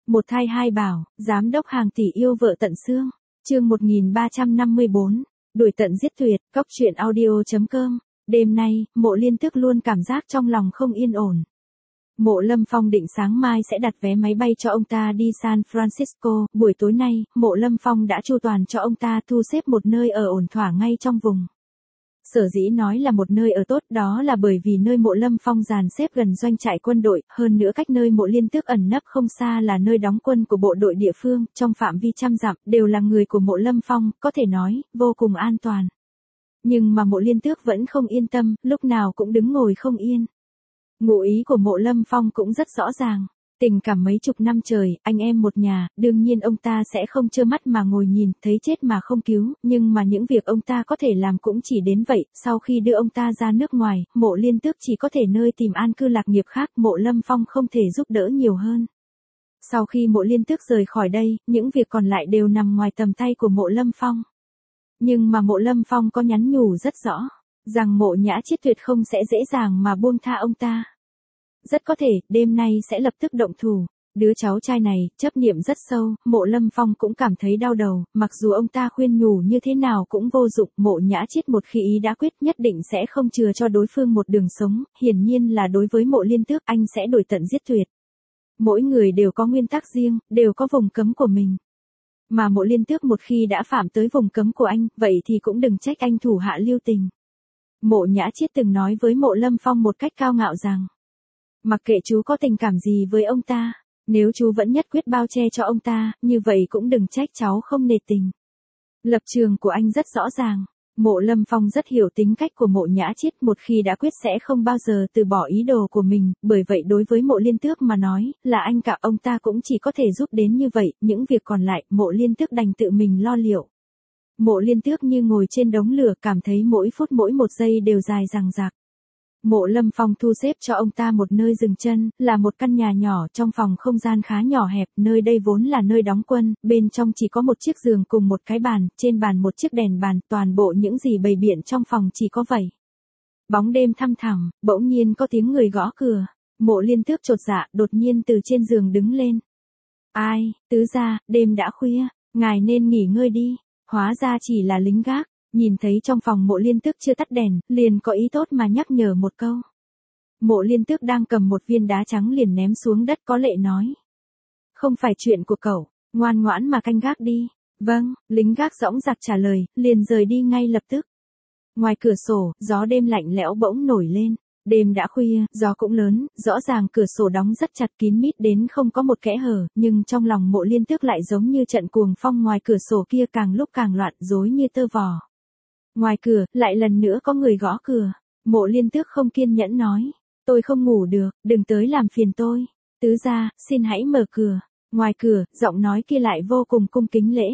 Một thai hai bảo, giám đốc hàng tỷ yêu vợ tận xương. Chương 1354, đuổi tận giết tuyệt, cóc truyện audio.com. Đêm nay, Mộ Liên Tước luôn cảm giác trong lòng không yên ổn. Mộ Lâm Phong định sáng mai sẽ đặt vé máy bay cho ông ta đi San Francisco, buổi tối nay, Mộ Lâm Phong đã chu toàn cho ông ta thu xếp một nơi ở ổn thỏa ngay trong vùng. Sở dĩ nói là một nơi ở tốt đó là bởi vì nơi Mộ Lâm Phong dàn xếp gần doanh trại quân đội, hơn nữa cách nơi Mộ Liên Tước ẩn nấp không xa là nơi đóng quân của bộ đội địa phương, trong phạm vi trăm dặm, đều là người của Mộ Lâm Phong, có thể nói, vô cùng an toàn. Nhưng mà Mộ Liên Tước vẫn không yên tâm, lúc nào cũng đứng ngồi không yên. Ngụ ý của Mộ Lâm Phong cũng rất rõ ràng. Tình cảm mấy chục năm trời, anh em một nhà, đương nhiên ông ta sẽ không trơ mắt mà ngồi nhìn, thấy chết mà không cứu, nhưng mà những việc ông ta có thể làm cũng chỉ đến vậy, sau khi đưa ông ta ra nước ngoài, Mộ Liên Tước chỉ có thể nơi tìm an cư lạc nghiệp khác, Mộ Lâm Phong không thể giúp đỡ nhiều hơn. Sau khi Mộ Liên Tước rời khỏi đây, những việc còn lại đều nằm ngoài tầm tay của Mộ Lâm Phong. Nhưng mà Mộ Lâm Phong có nhắn nhủ rất rõ, rằng Mộ Nhã Chiết tuyệt không sẽ dễ dàng mà buông tha ông ta. Rất có thể, đêm nay sẽ lập tức động thủ. Đứa cháu trai này, chấp niệm rất sâu, Mộ Lâm Phong cũng cảm thấy đau đầu, mặc dù ông ta khuyên nhủ như thế nào cũng vô dụng, Mộ Nhã Chiết một khi ý đã quyết nhất định sẽ không chừa cho đối phương một đường sống, hiển nhiên là đối với Mộ Liên Tước anh sẽ đuổi tận giết tuyệt. Mỗi người đều có nguyên tắc riêng, đều có vùng cấm của mình. Mà Mộ Liên Tước một khi đã phạm tới vùng cấm của anh, vậy thì cũng đừng trách anh thủ hạ lưu tình. Mộ Nhã Chiết từng nói với Mộ Lâm Phong một cách cao ngạo rằng, mặc kệ chú có tình cảm gì với ông ta, nếu chú vẫn nhất quyết bao che cho ông ta, như vậy cũng đừng trách cháu không nể tình. Lập trường của anh rất rõ ràng. Mộ Lâm Phong rất hiểu tính cách của Mộ Nhã Chiết, một khi đã quyết sẽ không bao giờ từ bỏ ý đồ của mình, bởi vậy đối với Mộ Liên Tước mà nói, là anh cả ông ta cũng chỉ có thể giúp đến như vậy, những việc còn lại, Mộ Liên Tước đành tự mình lo liệu. Mộ Liên Tước như ngồi trên đống lửa, cảm thấy mỗi phút mỗi một giây đều dài dằng dặc. Mộ Lâm Phong thu xếp cho ông ta một nơi dừng chân, là một căn nhà nhỏ trong phòng không gian khá nhỏ hẹp, nơi đây vốn là nơi đóng quân, bên trong chỉ có một chiếc giường cùng một cái bàn, trên bàn một chiếc đèn bàn, toàn bộ những gì bày biện trong phòng chỉ có vậy. Bóng đêm thăm thẳm, bỗng nhiên có tiếng người gõ cửa, Mộ Liên Tước chột dạ, đột nhiên từ trên giường đứng lên. Ai, tứ gia, đêm đã khuya, ngài nên nghỉ ngơi đi, hóa ra chỉ là lính gác. Nhìn thấy trong phòng Mộ Liên Tước chưa tắt đèn, liền có ý tốt mà nhắc nhở một câu. Mộ Liên Tước đang cầm một viên đá trắng liền ném xuống đất có lệ nói. Không phải chuyện của cậu, ngoan ngoãn mà canh gác đi. Vâng, lính gác dõng dạc trả lời, liền rời đi ngay lập tức. Ngoài cửa sổ, gió đêm lạnh lẽo bỗng nổi lên. Đêm đã khuya, gió cũng lớn, rõ ràng cửa sổ đóng rất chặt kín mít đến không có một kẽ hở, nhưng trong lòng Mộ Liên Tước lại giống như trận cuồng phong ngoài cửa sổ kia càng lúc càng loạn, rối như tơ vò. Ngoài cửa, lại lần nữa có người gõ cửa. Mộ Liên Tước không kiên nhẫn nói. Tôi không ngủ được, đừng tới làm phiền tôi. Tứ gia, xin hãy mở cửa. Ngoài cửa, giọng nói kia lại vô cùng cung kính lễ.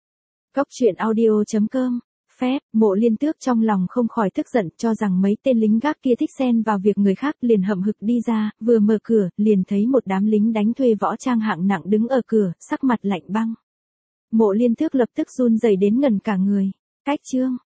Cóc truyện audio.com. Phép, Mộ Liên Tước trong lòng không khỏi tức giận, cho rằng mấy tên lính gác kia thích xen vào việc người khác, liền hậm hực đi ra, vừa mở cửa, liền thấy một đám lính đánh thuê võ trang hạng nặng đứng ở cửa, sắc mặt lạnh băng. Mộ Liên Tước lập tức run rẩy đến ngần cả người. Cách chương